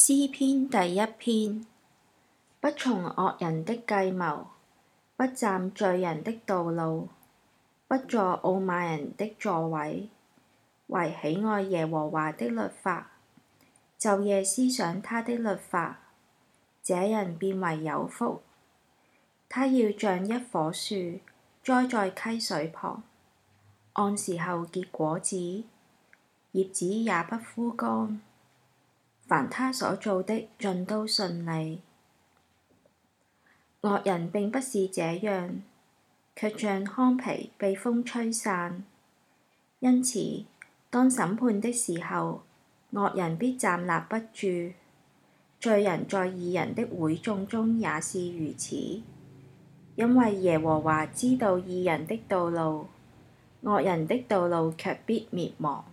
詩篇第一篇。不從惡人的計謀，不站罪人的道路，不坐傲慢人的座位，惟喜愛耶和華的律法，晝夜思想他的律法，這人便為有福。他要像一棵樹栽在溪水旁，按時候結果子，葉子也不枯乾。凡他所做的盡都順利。惡人並不是這樣，卻像糠皮被風吹散。因此，當審判的時候，惡人必站立不住。罪人在義人的會眾中也是如此。因為耶和華知道義人的道路，惡人的道路卻必滅亡。